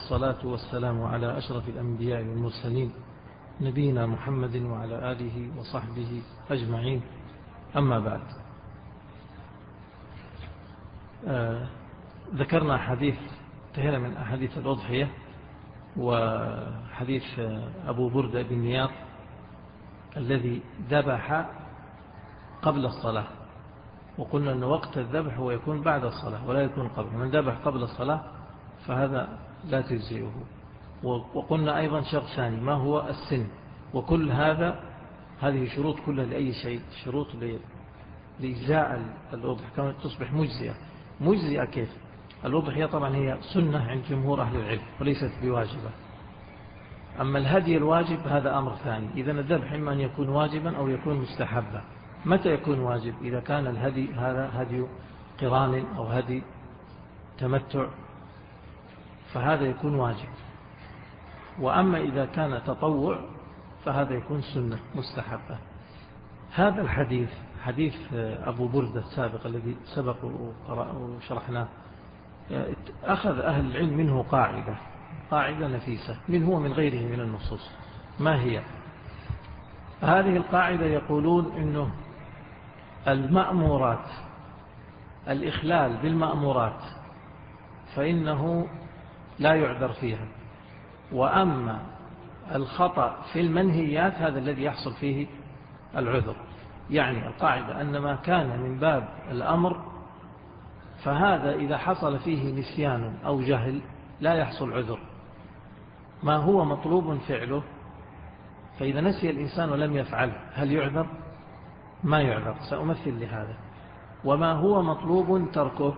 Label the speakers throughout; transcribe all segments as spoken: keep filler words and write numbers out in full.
Speaker 1: الصلاة والسلام على أشرف الأنبياء والمرسلين نبينا محمد وعلى آله وصحبه أجمعين. أما بعد، آه ذكرنا حديث انتهينا من أحاديث الأضحية وحديث أبو بردة بن نياط الذي ذبح قبل الصلاة، وقلنا أن وقت الذبح هو يكون بعد الصلاة ولا يكون قبل. من ذبح قبل الصلاة فهذا لا تجزئه. وقلنا أيضا شرط ثاني ما هو السن، وكل هذا هذه شروط كلها لأي شيء، شروط لإجزاء الأضحية كما تصبح مجزئة. مجزئة كيف؟ الأضحية طبعا هي سنة عند جمهور أهل العلم وليست بواجبة. أما الهدي الواجب هذا أمر ثاني. إذن الذبح إما أن يكون واجبا أو يكون مستحبا. متى يكون واجب؟ إذا كان الهدي هذا هدي قران أو هدي تمتع فهذا يكون واجب. وأما إذا كان تطوع فهذا يكون سنة مستحبة. هذا الحديث حديث أبو بردة السابق الذي سبق وشرحناه أخذ أهل العلم منه قاعدة قاعدة نفيسة منه ومن غيره من النصوص. ما هي هذه القاعدة؟ يقولون إنه المأمورات الإخلال بالمأمورات فإنه لا يعذر فيها، وأما الخطأ في المنهيات هذا الذي يحصل فيه العذر. يعني القاعدة أن ما كان من باب الأمر فهذا إذا حصل فيه نسيان أو جهل لا يحصل عذر. ما هو مطلوب فعله فإذا نسي الإنسان ولم يفعل هل يعذر؟ ما يعذر. سأمثل لهذا. وما هو مطلوب تركه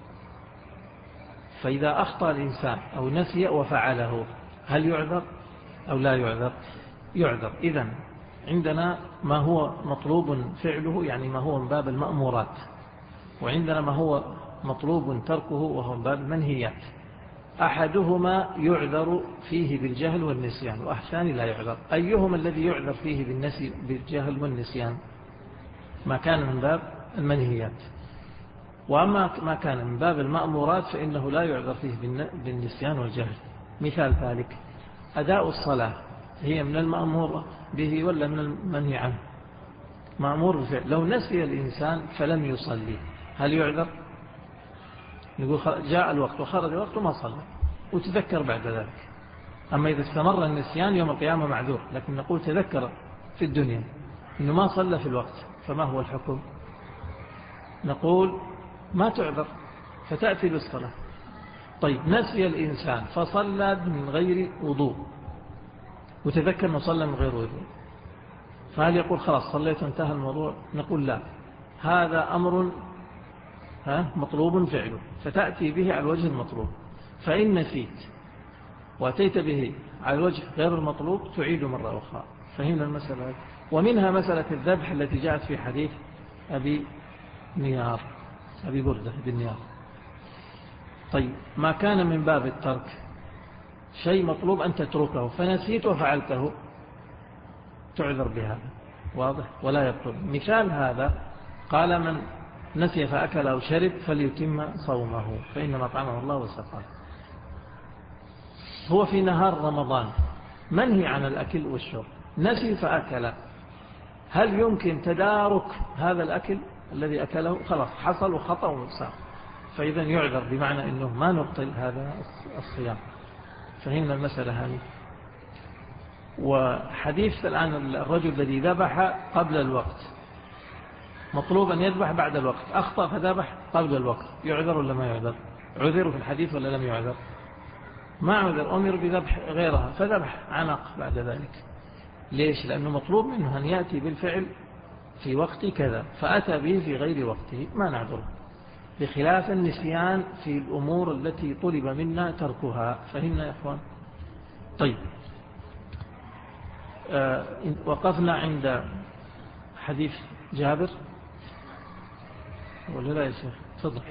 Speaker 1: فإذا أخطأ الإنسان أو نسي وفعله هل يعذر أو لا يعذر؟ يعذر. إذن عندنا ما هو مطلوب فعله يعني ما هو من باب المأمورات، وعندنا ما هو مطلوب تركه وهو من باب المنهيات. أحدهما يعذر فيه بالجهل والنسيان والثاني لا يعذر. أيهما الذي يعذر فيه بالنسي بالجهل والنسيان؟ ما كان من باب المنهيات. وأما ما كان من باب المأمورات فإنه لا يعذر فيه بالنسيان والجهل. مثال ذلك أداء الصلاة هي من المأمور به ولا من المنهي عنه؟ مأمور بفعل. لو نسي الإنسان فلم يصلي هل يعذر؟ نقول جاء الوقت وخرج الوقت وما صلى وتذكر بعد ذلك. أما إذا استمر النسيان يوم القيامة معذور، لكن نقول تذكر في الدنيا إنه ما صلى في الوقت فما هو الحكم؟ نقول ما تعذر فتأتي بالصلاة. طيب نسي الإنسان فصلى من غير وضوء وتذكر أنه صلى من غير وضوء فهل يقول خلاص صليت وانتهى الموضوع؟ نقول لا، هذا أمر ها مطلوب فعله فتأتي به على الوجه المطلوب. فإن نسيت وأتيت به على الوجه غير المطلوب تعيد مرة أخرى. فهمنا المسألة. ومنها مسألة الذبح التي جاءت في حديث أبي نيار أبي بردة بن نيار. طيب ما كان من باب الترك شيء مطلوب أن تتركه فنسيت وفعلته تعذر بهذا، واضح؟ ولا يبطل. مثال هذا قال من نسي فأكل أو شرب فليتم صومه فإنما طعمه الله وسقاه. هو في نهار رمضان منهي عن الأكل والشرب، نسي فأكل، هل يمكن تدارك هذا الأكل الذي أكله؟ خلاص حصل وخطأ ومساق، فإذا يعذر بمعنى أنه ما نبطل هذا الصيام. فهمنا المسألة هذه. وحديث الآن الرجل الذي ذبح قبل الوقت مطلوب أن يذبح بعد الوقت، أخطأ فذبح قبل الوقت، يعذر ولا ما يعذر؟ عذر في الحديث ولا لم يعذر؟ ما عذر، أمر بذبح غيرها فذبح عنق بعد ذلك. ليش؟ لأنه مطلوب منه أن يأتي بالفعل في وقت كذا فأتى به في غير وقته ما نعذره، بخلاف النسيان في الأمور التي طلب منا تركها. فهمنا يا أخوان؟ طيب آه وقفنا عند حديث جابر ولا لا يا شيخ؟ تفضل.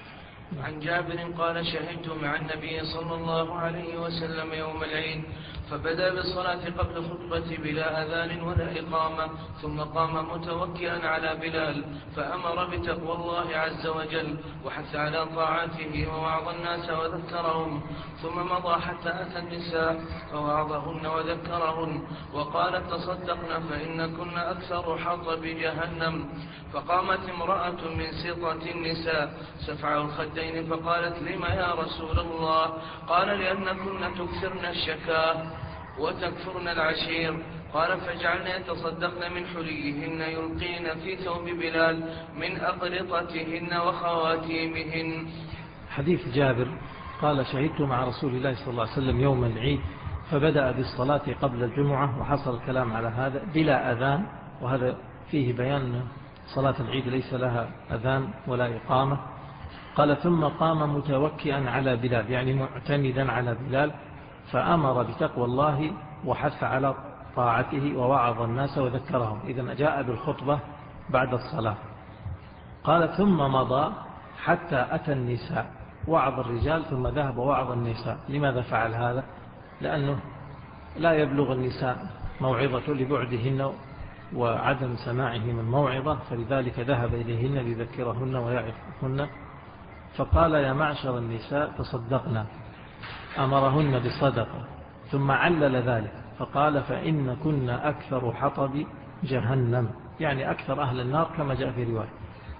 Speaker 2: عن جابر قال شهدت مع النبي صلى الله عليه وسلم يوم العيد فبدأ بالصلاة قبل خطبة بلا أذان ولا إقامة، ثم قام متوكئا على بلال فأمر بتقوى الله عز وجل وحث على طاعته ووعظ الناس وذكرهم، ثم مضى حتى أتى النساء فوعظهن وذكرهن وقالت تصدقن فإن كن أكثر حطب جهنم. فقامت امرأة من سطة النساء سفع الخدين فقالت لما يا رسول الله؟ قال لأنكن تكثرن الشكاه وتكفرن العشير. قال فجعلن يتصدقن من حليهن يلقين في ثوب بلال من أقرطتهن وخواتيمهن.
Speaker 1: حديث جابر قال شهدت مع رسول الله صلى الله عليه وسلم يوم العيد فبدأ بالصلاة قبل الجمعة، وحصل الكلام على هذا بلا أذان، وهذا فيه بيان صلاة العيد ليس لها أذان ولا إقامة. قال ثم قام متوكئا على بلال يعني معتمدا على بلال فأمر بتقوى الله وحث على طاعته ووعظ الناس وذكرهم. إذن جاء بالخطبة بعد الصلاة. قال ثم مضى حتى أتى النساء، وعظ الرجال ثم ذهب ووعظ النساء. لماذا فعل هذا؟ لأنه لا يبلغ النساء موعظة لبعدهن وعدم سماعهم الموعظة، فلذلك ذهب إليهن ليذكرهن ويعظهن. فقال يا معشر النساء تصدقنا، أمرهن بالصدقة، ثم علل ذلك فقال فإن كنا أكثر حطب جهنم، يعني أكثر أهل النار كما جاء في رواية.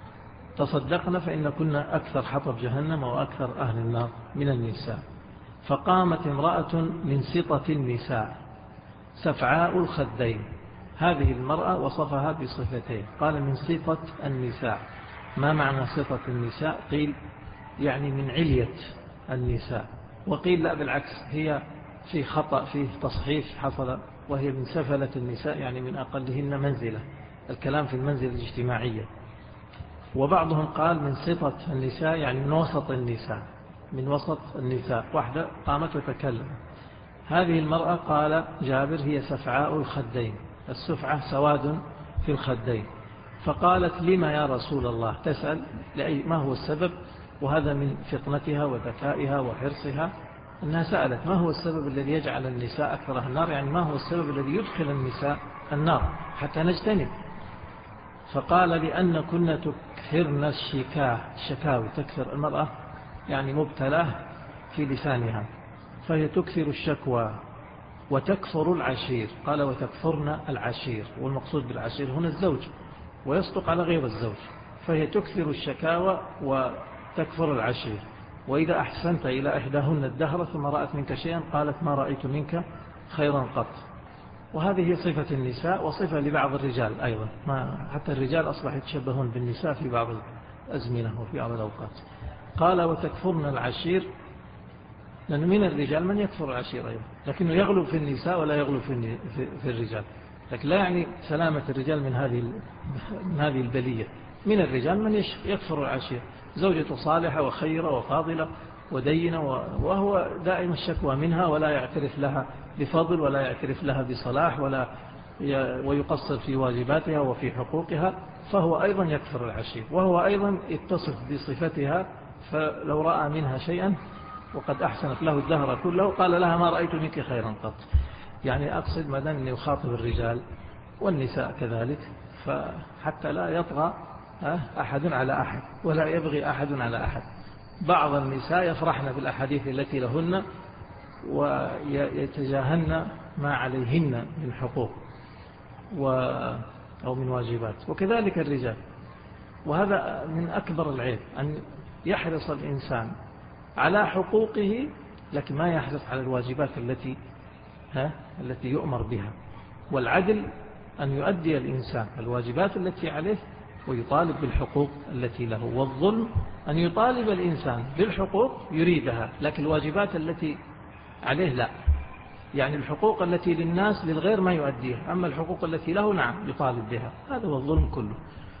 Speaker 1: تصدقنا فإن كنا أكثر حطب جهنم وأكثر أهل النار من النساء. فقامت امرأة من سطة النساء سفعاء الخدين. هذه المرأة وصفها بصفتين، قال من سطة النساء. ما معنى سطة النساء؟ قيل يعني من علية النساء، وقيل لا بالعكس، هي في خطأ فيه تصحيف حصل، وهي من سفلة النساء يعني من أقلهن منزلة، الكلام في المنزل الاجتماعية. وبعضهم قال من سطة النساء يعني من وسط النساء، من وسط النساء، واحدة قامت وتكلم. هذه المرأة قال جابر هي سفعاء الخدين، السفعة سواد في الخدين. فقالت لما يا رسول الله؟ تسأل لأي ما هو السبب، وهذا من فطنتها وذكائها وحرصها أنها سألت ما هو السبب الذي يجعل النساء أكثر النار، يعني ما هو السبب الذي يدخل النساء النار حتى نجتنب. فقال لأن كنا تكثرن الشكاه، الشكاوي تكثر المرأة يعني مبتلاه في لسانها، فهي تكثر الشكوى وتكفر العشير. قال وتكفرن العشير، والمقصود بالعشير هنا الزوج، ويصدق على غير الزوج. فهي تكثر الشكاوى وتكفر العشير. وإذا أحسنت إلى إحداهن الدهر ثم رأت منك شيئا قالت ما رأيت منك خيرا قط. وهذه صفة النساء وصفة لبعض الرجال أيضا، ما حتى الرجال أصبح يتشبهون بالنساء في بعض الأزمنة وفي بعض الأوقات. قال وتكفرن العشير، لأن من الرجال من يكفر العشير أيضا، لكنه يغلب في النساء ولا يغلب في في الرجال. لكن لا يعني سلامة الرجال من هذه من هذه البلية. من الرجال من يكفر العشير، زوجته صالحة وخيرة وفاضلة ودينة، وهو دائما الشكوى منها ولا يعترف لها بفضل ولا يعترف لها بصلاح ولا ويقصر في واجباتها وفي حقوقها، فهو أيضا يكفر العشير. وهو أيضا يتصف بصفتها، فلو رأى منها شيئا وقد أحسنت له الدهر كله قال لها ما رأيت منك خيرا قط. يعني أقصد ما دام أن يخاطب الرجال والنساء كذلك، فحتى لا يطغى أحد على أحد ولا يبغي أحد على أحد. بعض النساء يفرحن بالأحاديث التي لهن ويتجاهلن ما عليهن من حقوق أو من واجبات، وكذلك الرجال. وهذا من أكبر العيب أن يحرص الإنسان على حقوقه لكن ما يحرص على الواجبات التي ها التي يؤمر بها. والعدل أن يؤدي الإنسان الواجبات التي عليه ويطالب بالحقوق التي له. والظلم أن يطالب الإنسان بالحقوق يريدها لكن الواجبات التي عليه لا، يعني الحقوق التي للناس للغير ما يؤديها، أما الحقوق التي له نعم يطالب بها. هذا هو الظلم كله.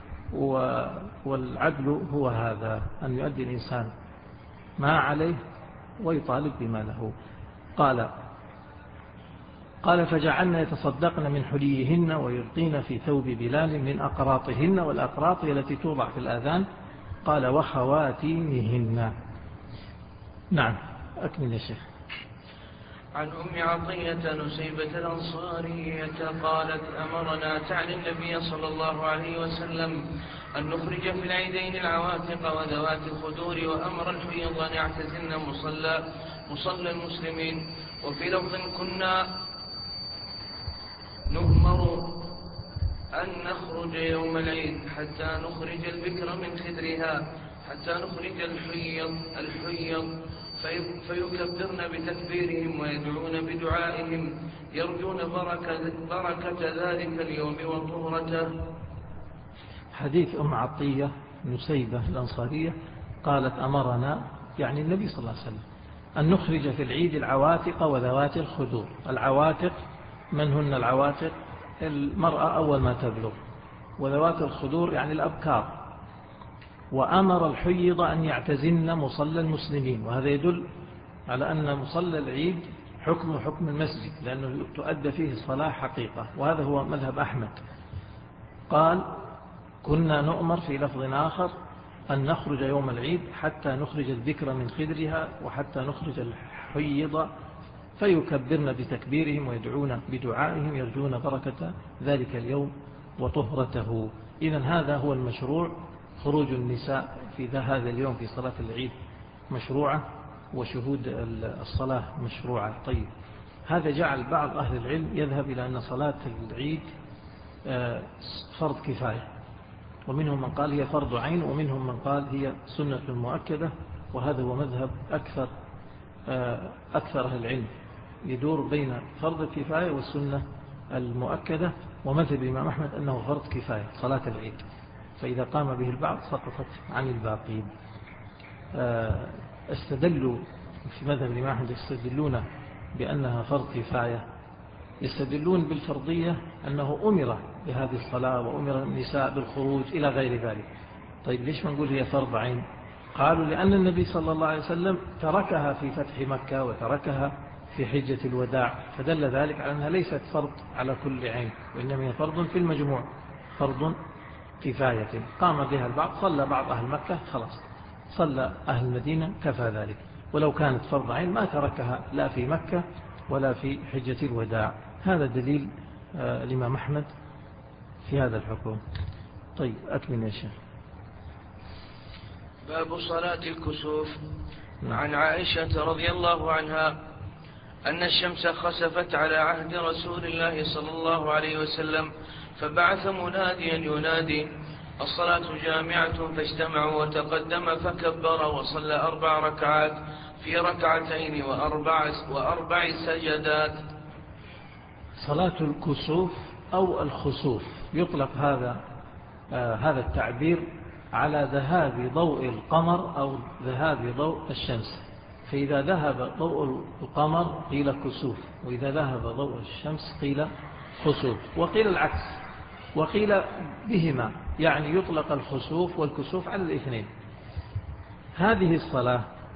Speaker 1: والعدل هو هذا، أن يؤدي الإنسان ما عليه ويطالب بما له. قال قال فجعلنا يتصدقن من حليهن ويلقين في ثوب بلال من أقراطهن، والأقراط التي توضع في الآذان. قال وخواتيمهن. نعم أكمل يا شيخ.
Speaker 2: عن أم عطية نسيبة الأنصارية قالت أمرنا تعني النبي صلى الله عليه وسلم أن نخرج في العيدين العواتق وذوات الخدور، وأمر الحيض أن يعتزلن مصلى مصلى المسلمين. وفي لفظ كنا نؤمر أن نخرج يوم العيد حتى نخرج البكر من خدرها حتى نخرج الحيض الحيض فيكبرن بتكبيرهم ويدعون بدعائهم يرجون بركة, بركة ذلك اليوم وطهرته.
Speaker 1: حديث أم عطية نسيبة الأنصارية قالت أمرنا يعني النبي صلى الله عليه وسلم أن نخرج في العيد العواتق وذوات الخدور. العواتق من هن العواتق؟ المرأة أول ما تبلغ، وذوات الخدور يعني الأبكار. وأمر الحيض أن يعتزلن مصلى المسلمين، وهذا يدل على أن مصلى العيد حكم حكم المسجد، لأنه تؤدى فيه الصلاة حقيقة، وهذا هو مذهب أحمد. قال كنا نؤمر في لفظ آخر أن نخرج يوم العيد حتى نخرج الذكر من خدرها وحتى نخرج الحيض فيكبرن بتكبيرهم ويدعون بدعائهم يرجون بركة ذلك اليوم وطهرته. إذن هذا هو المشروع، خروج النساء في هذا اليوم في صلاة العيد مشروعة، وشهود الصلاة مشروعة. طيب، هذا جعل بعض أهل العلم يذهب إلى أن صلاة العيد فرض كفاية، ومنهم من قال هي فرض عين، ومنهم من قال هي سنة مؤكدة، وهذا هو مذهب أكثر أكثر أهل العلم، يدور بين فرض الكفاية والسنة المؤكدة. ومذهب الإمام أحمد أنه فرض كفاية صلاة العيد، فإذا قام به البعض سقطت عن الباقين. استدلوا في مذهب الإمام أحمد يستدلون بأنها فرض كفاية، يستدلون بالفرضية أنه أمر بهذه الصلاة وأمر النساء بالخروج إلى غير ذلك. طيب ليش ما نقول هي فرض عين؟ قالوا لأن النبي صلى الله عليه وسلم تركها في فتح مكة وتركها في حجة الوداع، فدل ذلك على أنها ليست فرض على كل عين، وإنما هي فرض في المجموع، فرض كفاية قام بها البعض، صلى بعض أهل مكة خلاص، صلى أهل المدينة كفى ذلك. ولو كانت فرض عين ما تركها لا في مكة ولا في حجة الوداع. هذا دليل آه الإمام أحمد في هذا الحكم. طيب أكمل يا شيخ.
Speaker 2: باب صلاة الكسوف. عن عائشة رضي الله عنها أن الشمس خسفت على عهد رسول الله صلى الله عليه وسلم، فبعث مناديا ينادي الصلاة جامعة، فاجتمعوا وتقدم فكبر وصلى أربع ركعات في ركعتين وأربع, وأربع سجدات.
Speaker 1: صلاة الكسوف أو الخسوف يطلق هذا آه هذا التعبير على ذهاب ضوء القمر أو ذهاب ضوء الشمس. فإذا ذهب ضوء القمر قيل كسوف، وإذا ذهب ضوء الشمس قيل خسوف، وقيل العكس، وقيل بهما، يعني يطلق الخسوف والكسوف على الاثنين. هذه الصلاة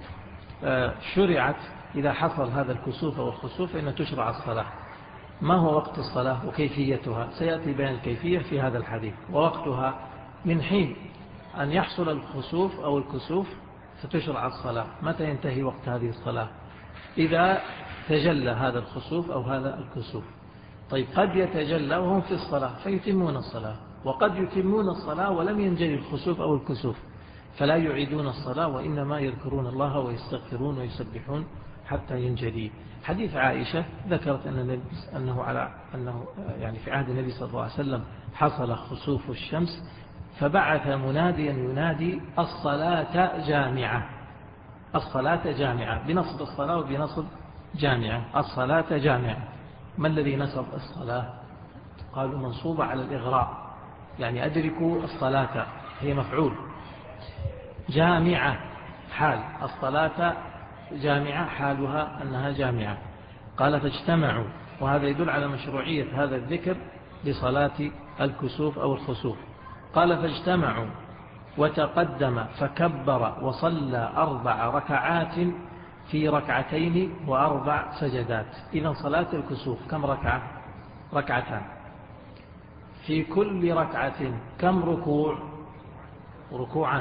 Speaker 1: شرعت إذا حصل هذا الكسوف والخسوف فإن تشرع الصلاة. ما هو وقت الصلاة وكيفيتها؟ سيأتي بيان الكيفية في هذا الحديث. ووقتها من حين أن يحصل الخسوف أو الكسوف ستشرع الصلاة. متى ينتهي وقت هذه الصلاة؟ إذا تجلى هذا الخسوف أو هذا الكسوف. طيب قد يتجلى وهم في الصلاة فيتمون الصلاة، وقد يتمون الصلاة ولم ينجلي الخسوف أو الكسوف فلا يعيدون الصلاة، وإنما يذكرون الله ويستغفرون ويسبحون حتى ينجلي. حديث عائشة ذكرت أن أنه على أنه يعني في عهد النبي صلى الله عليه وسلم حصل خسوف الشمس، فبعث مناديا ينادي الصلاة جامعة، الصلاة جامعة، بنصب الصلاة وبنصب جامعة، الصلاة جامعة. ما الذي نصب الصلاة؟ قالوا منصوبة على الإغراء، يعني أدركوا الصلاة، هي مفعول. جامعة حال، الصلاة جامعة حالها أنها جامعة. قال فاجتمعوا، وهذا يدل على مشروعية هذا الذكر لصلاة الكسوف أو الخسوف. قال فاجتمعوا وتقدم فكبر وصلى أربع ركعات في ركعتين وأربع سجدات. إذن صلاة الكسوف كم ركعة؟ ركعتان. في كل ركعة كم ركوع؟ ركوعان.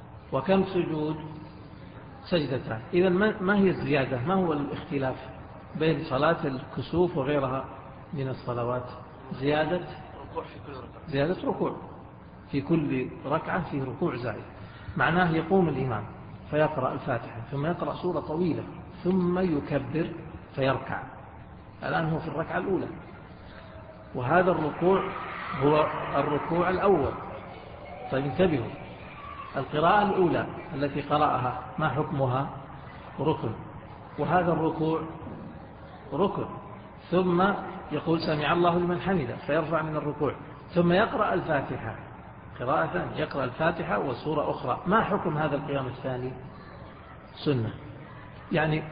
Speaker 1: وكم سجود؟ سجدتان. إذن ما هي الزيادة؟ ما هو الاختلاف؟ بين صلاة الكسوف وغيرها من الصلوات؟ زيادة
Speaker 2: ركوع في كل ركعة.
Speaker 1: زيادة ركوع في كل ركعة، فيه ركوع زائد. معناه يقوم الإمام فيقرأ الفاتحة ثم يقرأ سورة طويلة ثم يكبر فيركع. الآن هو في الركعة الأولى، وهذا الركوع هو الركوع الأول. طيب انتبهوا، القراءة الأولى التي قرأها ما حكمها؟ ركن، وهذا الركوع ركن. ثم يقول سمع الله لمن حمده فيرفع من الركوع، ثم يقرأ الفاتحة قراءة ثانية، يقرأ الفاتحة وسورة أخرى. ما حكم هذا القيام الثاني؟ سنة. يعني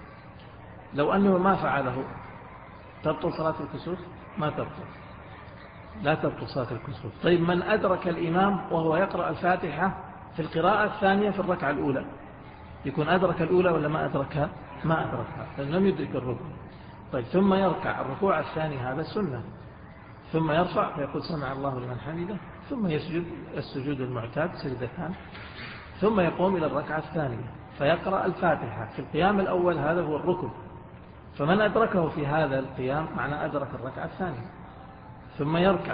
Speaker 1: لو أنه ما فعله تبطل صلاة الكسوف؟ ما تبطل، لا تبطل صلاة الكسوف. طيب من أدرك الإمام وهو يقرأ الفاتحة في القراءة الثانية في الركعة الأولى، يكون أدرك الأولى ولا ما أدركها؟ ما أدركها، لأنه لم يدرك الركن. طيب ثم يركع الركوع الثاني، هذا السنة، ثم يرفع فيقول سمع الله لمن حمده، ثم يسجد السجود المعتاد سجدتان، ثم يقوم إلى الركعة الثانية فيقرأ الفاتحة في القيام الأول، هذا هو الركن. فمن أدركه في هذا القيام معنى أدرك الركعة الثانية، ثم يركع،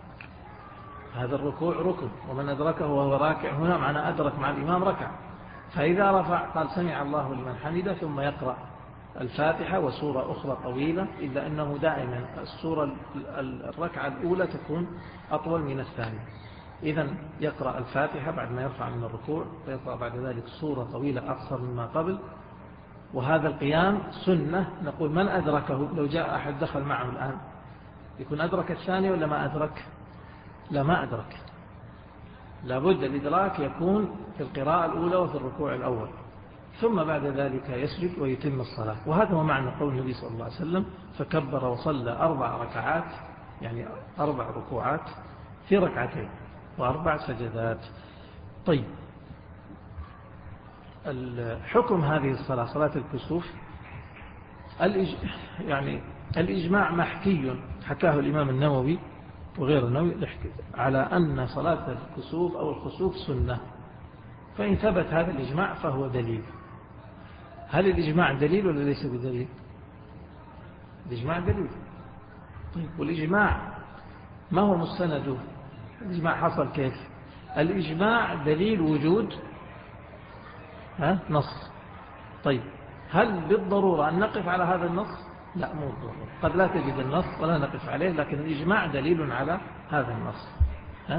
Speaker 1: هذا الركوع ركن. ومن أدركه وهو راكع هنا معنى أدرك مع الإمام ركع. فإذا رفع قال سمع الله لمن حمده ثم يقرأ الفاتحة وسورة أخرى طويلة، إلا أنه دائما السورة الركعة الأولى تكون أطول من الثانية. إذن يقرأ الفاتحة بعد ما يرفع من الركوع، ويقرأ بعد ذلك سورة طويلة أقصر مما قبل. وهذا القيام سنة. نقول من أدركه، لو جاء أحد دخل معه الآن يكون أدرك الثاني ولا ما أدرك؟ لا، ما أدرك. لابد الإدراك يكون في القراءة الأولى وفي الركوع الأول، ثم بعد ذلك يسجد ويتم الصلاة. وهذا هو معنى قول النبي صلى الله عليه وسلم فكبر وصلى أربع ركعات، يعني أربع ركوعات في ركعتين وأربع سجدات. طيب الحكم هذه الصلاة، صلاة الكسوف، الإج... يعني الإجماع محكي حكاه الإمام النووي وغير النووي على أن صلاة الكسوف أو الخسوف سنة. فإن ثبت هذا الإجماع فهو دليل. هل الإجماع دليل ولا ليس بدليل؟ الإجماع دليل. طيب والإجماع ما هو مستنده؟ الإجماع حصل كيف؟ الإجماع دليل وجود ها نص. طيب هل بالضرورة أن نقف على هذا النص؟ لا، مو بالضرورة. قد لا تجد النص ولا نقف عليه، لكن الإجماع دليل على هذا النص. ها؟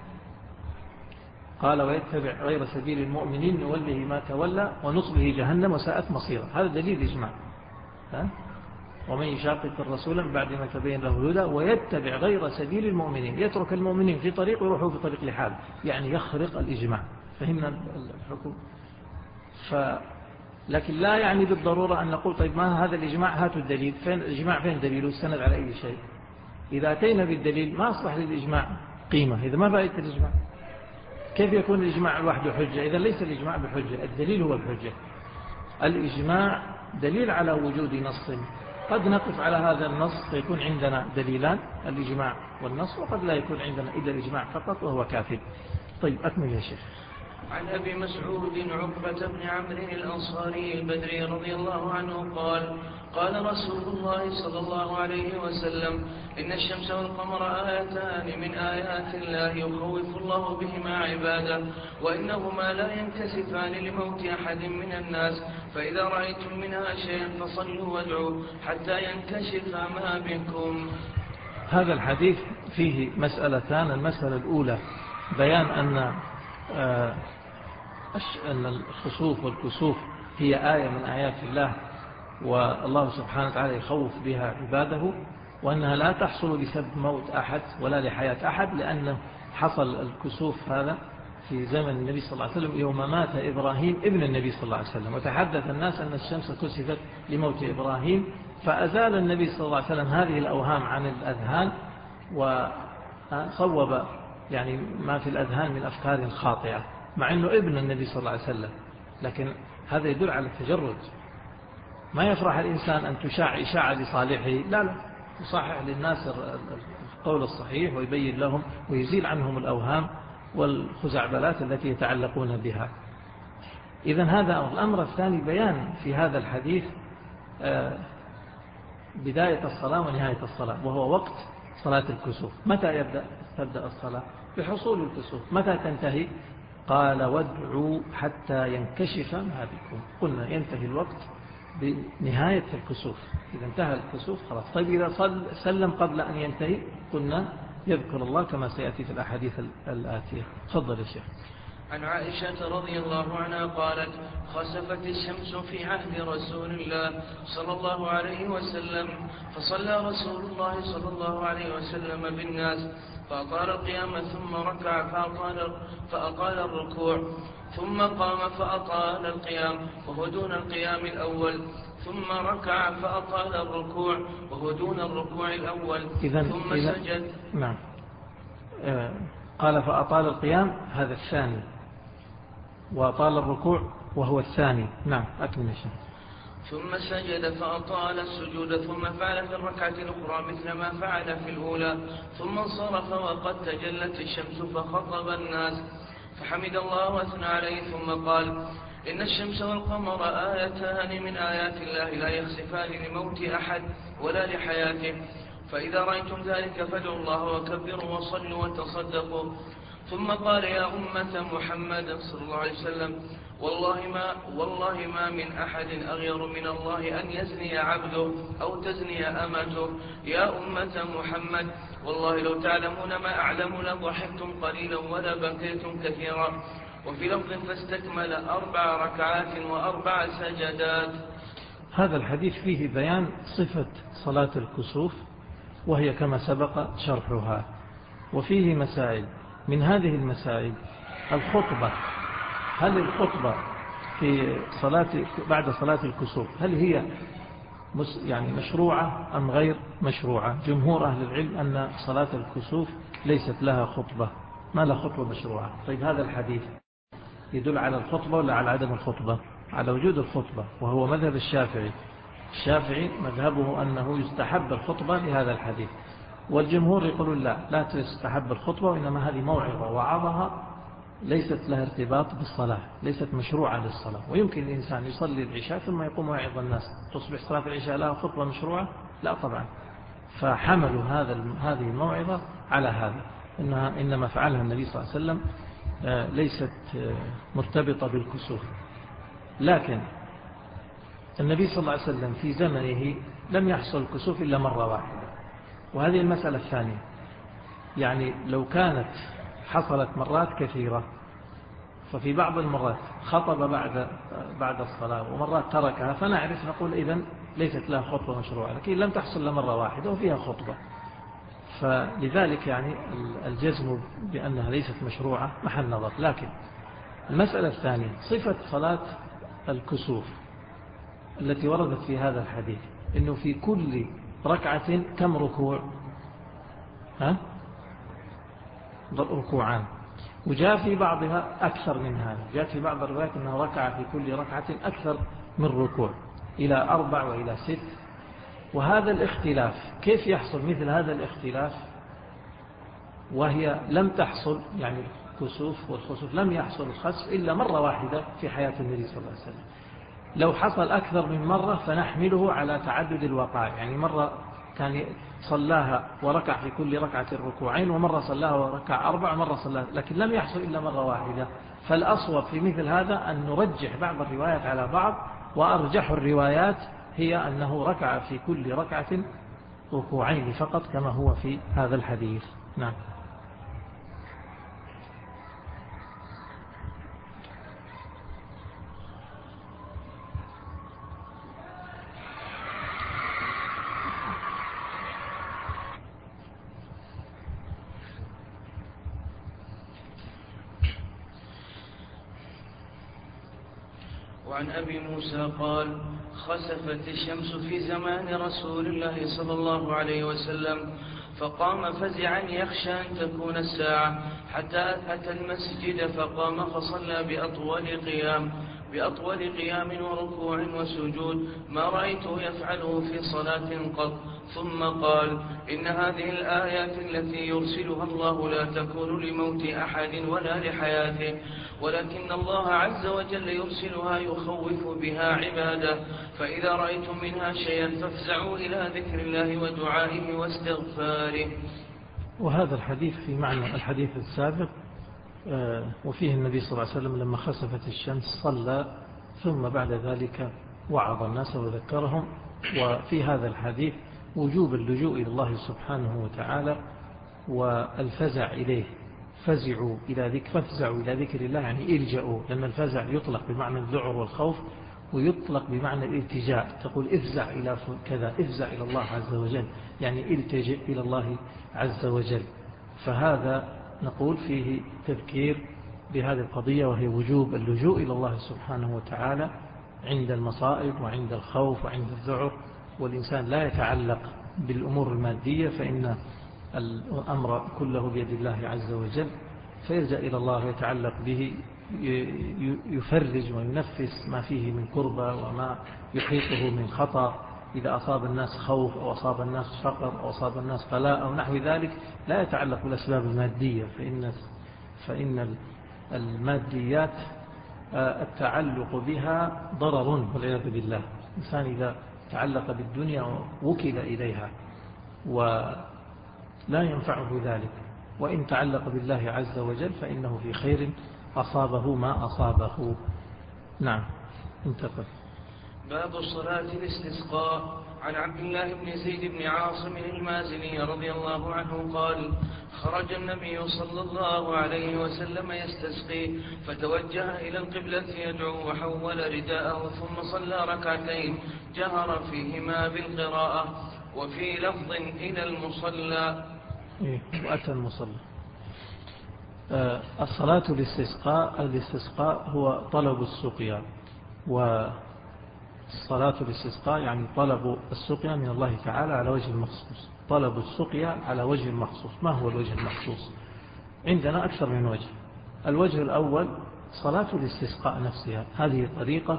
Speaker 1: قال ويتبع غير سبيل المؤمنين نوله ما تولى ونصله جهنم وساءت مصيره. هذا دليل إجماع. ها؟ ومن يشاقق الرسول من بعد ما تبين له الهدى ويتبع غير سبيل المؤمنين، يترك المؤمنين في طريق ويروحوا في طريق لحاله، يعني يخرق الإجماع. فهمنا الحكم؟ ف لكن لا يعني بالضرورة أن نقول طيب ما هذا الإجماع، هاتوا الدليل. فين الإجماع؟ فين دليله؟ السند على أي شيء؟ إذا أتينا بالدليل ما أصبح للإجماع قيمة، إذا ما فائدة الإجماع. كيف يكون الإجماع لوحده حجة؟ إذا ليس الإجماع بحجة، الدليل هو الحجة. الإجماع دليل على وجود نص، قد نقف على هذا النص فيكون عندنا دليلان، الإجماع والنص، وقد لا يكون عندنا إلا الإجماع فقط وهو كافي. طيب أكمل يا شيخ.
Speaker 2: عن أبي مسعود عقبة بن عمرو الأنصاري البدري رضي الله عنه قال قال رسول الله صلى الله عليه وسلم إن الشمس والقمر آيتان من آيات الله يخوف الله بهما عباده، وإنهما لا ينكسفان لموت أحد من الناس، فإذا رأيتم منها شيئا فصلوا وادعوا حتى ينكشف ما بكم.
Speaker 1: هذا الحديث فيه مسألتان. المسألة الأولى بيان أن آه أن الخسوف والكسوف هي آية من آيات الله، والله سبحانه وتعالى يخوف بها عباده، وأنها لا تحصل بسبب موت أحد ولا لحياة أحد، لأنه حصل الكسوف هذا في زمن النبي صلى الله عليه وسلم يوم مات إبراهيم ابن النبي صلى الله عليه وسلم، وتحدث الناس أن الشمس كسفت لموت إبراهيم، فأزال النبي صلى الله عليه وسلم هذه الأوهام عن الأذهان وصوب يعني ما في الأذهان من أفكار خاطئة، مع أنه ابن النبي صلى الله عليه وسلم. لكن هذا يدل على التجرد. ما يفرح الإنسان أن تشاع إشاعة لصالحه، لا لا، يصحح للناس القول الصحيح ويبين لهم ويزيل عنهم الأوهام والخزعبلات التي يتعلقون بها. إذن هذا الأمر الثاني بيان في هذا الحديث بداية الصلاة ونهاية الصلاة، وهو وقت صلاة الكسوف. متى يبدأ تبدأ الصلاة؟ بحصول الكسوف. متى تنتهي؟ قال وادعوا حتى ينكشف ما بكم. قلنا ينتهي الوقت بنهاية الكسوف، إذا انتهى الكسوف خلاص. طيب إذا صل سلم قبل أن ينتهي قلنا يذكر الله كما سيأتي في الأحاديث الآتية. تفضل يا شيخ.
Speaker 2: عن عائشة رضي الله عنها قالت خسفت الشمس في عهد رسول الله صلى الله عليه وسلم، فصلى رسول الله صلى الله عليه وسلم بالناس فأطال القيام ثم ركع فأطال, فأطال الركوع، ثم قام فأطال القيام وهو دون القيام الأول، ثم ركع فأطال الركوع وهو دون الركوع الأول، ثم
Speaker 1: إذن
Speaker 2: سجد.
Speaker 1: نعم. آه قال فأطال القيام هذا الثاني، وأطال الركوع وهو الثاني. نعم أكمل الشيء.
Speaker 2: ثم سجد فأطال السجود، ثم فعل في الركعة الأخرى مثل ما فعل في الأولى، ثم انصرف وقد تجلت الشمس فخطب الناس فحمد الله واثنى عليه، ثم قال إن الشمس والقمر آيتان من آيات الله لا يخسفان لموت أحد ولا لحياته، فإذا رأيتم ذلك فادعوا الله وكبروا وصلوا وتصدقوا. ثم قال يا أمة محمد صلى الله عليه وسلم والله ما, والله ما من أحد أغير من الله أن يزني عبده أو تزني أمته. يا أمة محمد والله لو تعلمون ما أعلم لضحكتم قليلا ولا بكيتم كثيرا. وفي لفظ فاستكمل أربع ركعات وأربع سجدات.
Speaker 1: هذا الحديث فيه بيان صفة صلاة الكسوف وهي كما سبق شرحها، وفيه مسائل. من هذه المسائل الخطبة، هل الخطبة في صلاة بعد صلاة الكسوف هل هي يعني مشروعة أم غير مشروعة؟ جمهور أهل العلم أن صلاة الكسوف ليست لها خطبة، ما لها خطبة مشروعة. طيب هذا الحديث يدل على الخطبة ولا على عدم الخطبة؟ على وجود الخطبة، وهو مذهب الشافعي. الشافعي مذهبه أنه يستحب الخطبة لهذا الحديث، والجمهور يقولون لا لا تستحب الخطبة، وإنما هذه موعظة وعظها ليست لها ارتباط بالصلاة، ليست مشروعة للصلاة. ويمكن الإنسان يصلي العشاء ثم يقوم ويعظ الناس، تصبح صلاة العشاء لها خطبة مشروعة؟ لا طبعا. فحملوا هذا هذه الموعظة على هذا، إنها إنما فعلها النبي صلى الله عليه وسلم ليست مرتبطة بالكسوف. لكن النبي صلى الله عليه وسلم في زمنه لم يحصل الكسوف إلا مرة واحدة، وهذه المسألة الثانية. يعني لو كانت حصلت مرات كثيرة ففي بعض المرات خطب بعد بعد الصلاة ومرات تركها، فنعرف نقول إذن ليست لها خطبة مشروعة، لكن لم تحصل إلا مرة واحدة وفيها خطبة، فلذلك يعني الجزم بأنها ليست مشروعة محل نظر. لكن المسألة الثانية صفة صلاة الكسوف التي وردت في هذا الحديث، إنه في كل ركعة كم ركوع؟ ها؟ ركوعان، وجاء في بعضها أكثر من هذا. جاء في بعض الروايات أنه ركع في كل ركعة أكثر من ركوع، إلى أربع وإلى ست. وهذا الاختلاف كيف يحصل مثل هذا الاختلاف وهي لم تحصل، يعني الكسوف والخسوف لم يحصل الخسف إلا مرة واحدة في حياة النبي صلى الله عليه وسلم. لو حصل أكثر من مرة فنحمله على تعدد الوقائع، يعني مرة كان صلاها وركع في كل ركعة ركوعين، ومرة صلاها وركع أربع، مرة صلاها، لكن لم يحصل إلا مرة واحدة. فالأصوب في مثل هذا أن نرجح بعض الروايات على بعض، وأرجح الروايات هي أنه ركع في كل ركعة ركوعين فقط كما هو في هذا الحديث. نعم.
Speaker 2: وعن أبي موسى قال خسفت الشمس في زمان رسول الله صلى الله عليه وسلم، فقام فزعا يخشى أن تكون الساعة، حتى أتى المسجد فقام فصلى بأطول قيام، بأطول قيام وركوع وسجود ما رأيته يفعله في صلاة قط. ثم قال: إن هذه الآيات التي يرسلها الله لا تكون لموت أحد ولا لحياته، ولكن الله عز وجل يرسلها يخوف بها عباده، فإذا رأيتم منها شيئا فافزعوا إلى ذكر الله ودعائه واستغفاره.
Speaker 1: وهذا الحديث في معنى الحديث السابق، وفيه النبي صلى الله عليه وسلم لما خسفت الشمس صلى، ثم بعد ذلك وعظ الناس وذكرهم. وفي هذا الحديث وجوب اللجوء إلى الله سبحانه وتعالى والفزع إليه. فزعوا إلى ذكر فافزعوا إلى ذكر الله يعني الجأوا، لأن الفزع يطلق بمعنى الذعر والخوف، ويطلق بمعنى الالتجاء. تقول افزع إلى كذا، افزع إلى الله عز وجل، يعني التجئ إلى الله عز وجل. فهذا نقول فيه تذكير بهذه القضية، وهي وجوب اللجوء إلى الله سبحانه وتعالى عند المصائب وعند الخوف وعند الذعر. والإنسان لا يتعلق بالأمور المادية، فإن الأمر كله بيد الله عز وجل، فيرجع إلى الله ويتعلق به، يفرج وينفس ما فيه من كربة وما يحيطه من خطر. إذا أصاب الناس خوف أو أصاب الناس فقر أو أصاب الناس بلاء أو نحو ذلك، لا يتعلق بالأسباب المادية، فإن, فإن الماديات التعلق بها ضرر والعياذ بالله. الإنسان إذا تعلق بالدنيا وكل إليها ولا ينفعه ذلك، وإن تعلق بالله عز وجل فإنه في خير أصابه ما أصابه. نعم، انتقل.
Speaker 2: باب صلاة الاستسقاء. عن عبد الله بن زيد بن عاصم المازني رضي الله عنه قال: خرج النبي صلى الله عليه وسلم يستسقي، فتوجه إلى القبلة يدعو وحول رداءه، ثم صلى ركعتين جهر فيهما بالقراءة، وفي لفظ إلى المصلى.
Speaker 1: إيه، وأتى المصلى. آه الصلاة الاستسقاء الاستسقاء هو طلب السقيا، وصلاة الاستسقاء يعني طلب السقيا من الله تعالى على وجه المخصوص. طلب السقيا على وجه المخصوص. ما هو الوجه المخصوص؟ عندنا أكثر من وجه. الوجه الأول صلاة الاستسقاء نفسها، هذه طريقة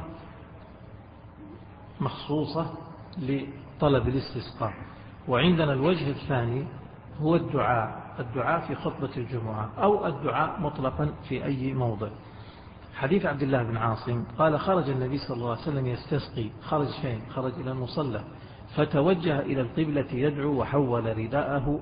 Speaker 1: مخصوصة لطلب الاستسقاء. وعندنا الوجه الثاني هو الدعاء الدعاء في خطبة الجمعة، أو الدعاء مطلقا في أي موضع. حديث عبد الله بن عاصم قال: خرج النبي صلى الله عليه وسلم يستسقي. خرج فين؟ خرج إلى المصلى، فتوجه إلى القبلة يدعو وحول رداءه،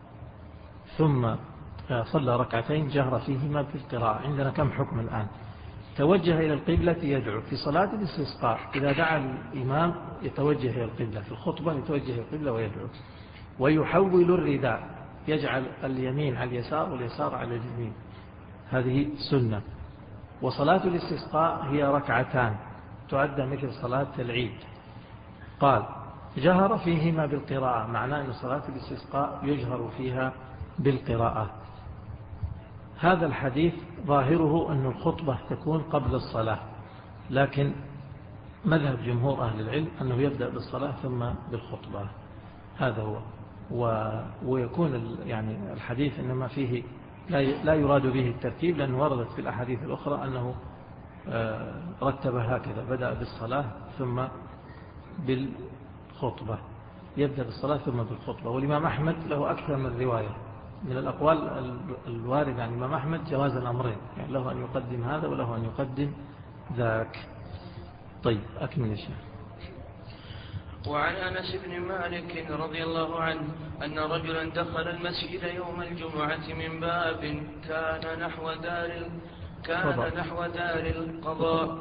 Speaker 1: ثم صلى ركعتين جهر فيهما بالقراءة. عندنا كم حكم الآن؟ توجه إلى القبلة يدعو. في صلاة الاستسقاء إذا دعا الإمام يتوجه إلى القبلة، في الخطبة يتوجه إلى القبلة ويدعو. ويحول الرداء، يجعل اليمين على اليسار واليسار على اليمين، هذه سنة. وصلاة الاستسقاء هي ركعتان، تعد مثل صلاة العيد. قال: جهر فيهما بالقراءة، معناه أن صلاة الاستسقاء يجهر فيها بالقراءة. هذا الحديث ظاهره أن الخطبة تكون قبل الصلاة، لكن مذهب جمهور أهل العلم أنه يبدأ بالصلاة ثم بالخطبة. هذا هو. ويكون يعني الحديث إنما فيه لا يراد به الترتيب، لأنه وردت في الأحاديث الأخرى أنه رتب هكذا: بدأ بالصلاة ثم بالخطبة، يبدأ بالصلاة ثم بالخطبة. والإمام أحمد له أكثر من رواية من الأقوال الوارد عن الإمام أحمد جواز الأمرين، يعني له أن يقدم هذا وله أن يقدم ذاك. طيب، أكمل الشيء.
Speaker 2: وعن أنس بن مالك رضي الله عنه أن رجلا دخل المسجد يوم الجمعة من باب كان نحو دار كان نحو دار القضاء،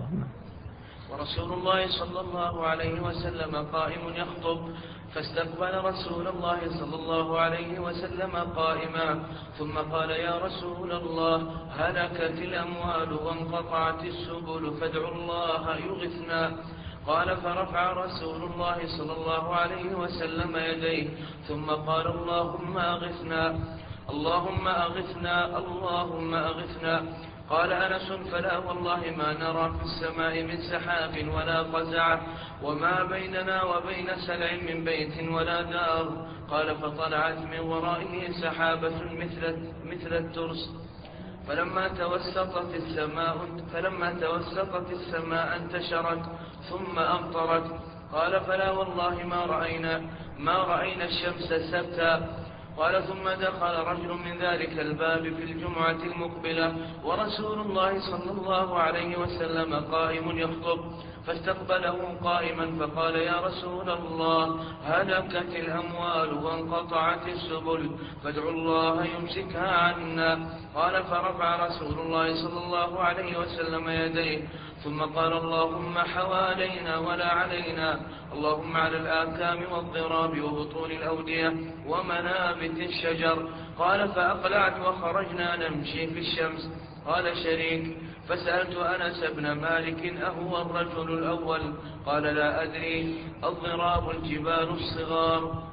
Speaker 2: ورسول الله صلى الله عليه وسلم قائم يخطب، فاستقبل رسول الله صلى الله عليه وسلم قائما، ثم قال: يا رسول الله، هلكت الأموال وانقطعت السبل، فادعوا الله يغثنا. قال: فرفع رسول الله صلى الله عليه وسلم يديه، ثم قال: اللهم أغثنا اللهم أغثنا اللهم أغثنا. قال أنس: فلا والله ما نرى في السماء من سحاب ولا قزعة، وما بيننا وبين سلع من بيت ولا دار. قال: فطلعت من ورائه سحابة مثل, مثل الترس فلما توسطت السماء فلما توسطت السماء انتشرت ثم أمطرت. قال فلا والله ما رأينا ما رأينا الشمس سبتا. قال ثم دخل رجل من ذلك الباب في الجمعة المقبلة ورسول الله صلى الله عليه وسلم قائم يخطب، فاستقبله قائما فقال يا رسول الله هلكت الأموال وانقطعت السبل فادعوا الله يمسكها عنا. قال فرفع رسول الله صلى الله عليه وسلم يديه ثم قال اللهم حوالينا ولا علينا، اللهم على الآكام والضراب وبطون الأودية ومنابت الشجر. قال فأقلعت وخرجنا نمشي في الشمس. قال شريك فسألت أنس بن مالك أهو الرجل الأول؟ قال لا أدري، الضراب الجبال الصغار.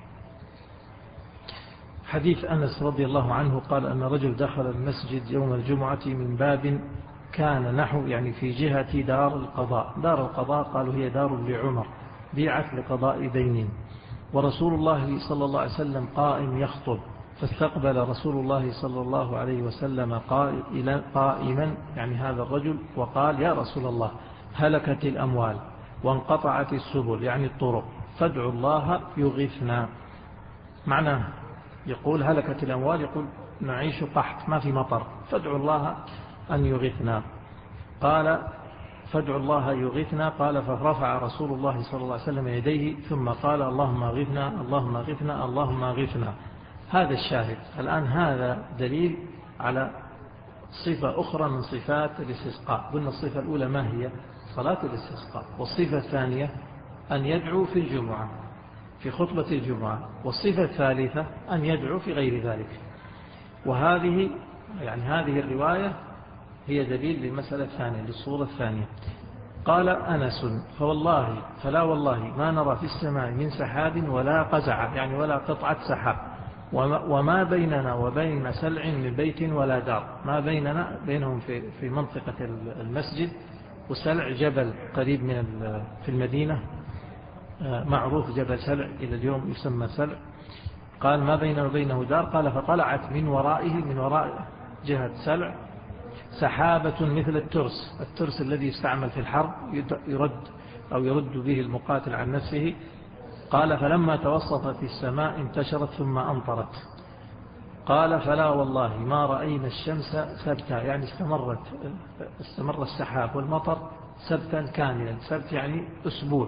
Speaker 1: حديث أنس رضي الله عنه قال أن رجل دخل المسجد يوم الجمعة من باب كان نحو يعني في جهة دار القضاء. دار القضاء قالوا هي دار لعمر بيعت لقضاء دين، ورسول الله صلى الله عليه وسلم قائم يخطب، فاستقبل رسول الله صلى الله عليه وسلم قائما يعني هذا الرجل وقال يا رسول الله هلكت الأموال وانقطعت السبل يعني الطرق فادعوا الله يغثنا. معناه يقول هلكت الأموال، يقول نعيش قحط ما في مطر فادعوا الله أن يغثنا. قال فادعوا الله يغثنا. قال فرفع رسول الله صلى الله عليه وسلم يديه ثم قال اللهم اغثنا اللهم اغثنا اللهم اغثنا. هذا الشاهد. الآن هذا دليل على صفة أخرى من صفات الاستسقاء. قلنا الصفة الأولى ما هي؟ صلاة الاستسقاء. والصفة الثانية أن يدعو في الجمعة في خطبة الجمعة. والصفة الثالثة أن يدعو في غير ذلك. وهذه يعني هذه الرواية هي دليل للمسألة الثانية للصورة الثانية. قال أنس فوالله فلا والله ما نرى في السماء من سحاب ولا قزعة يعني ولا قطعة سحاب، وما بيننا وبين سلع من بيت ولا دار. ما بيننا بينهم في في منطقة المسجد، وسلع جبل قريب من في المدينة معروف جبل سلع إلى اليوم يسمى سلع. قال ما بيننا وبينه دار. قال فطلعت من ورائه من وراء جهة سلع سحابة مثل الترس الترس الذي يستعمل في الحرب يرد أو يرد به المقاتل عن نفسه. قال فلما توسطت السماء انتشرت ثم أمطرت. قال فلا والله ما رأينا الشمس سبتا يعني استمرت استمر السحاب والمطر سبتا كاملا. سبت يعني أسبوع.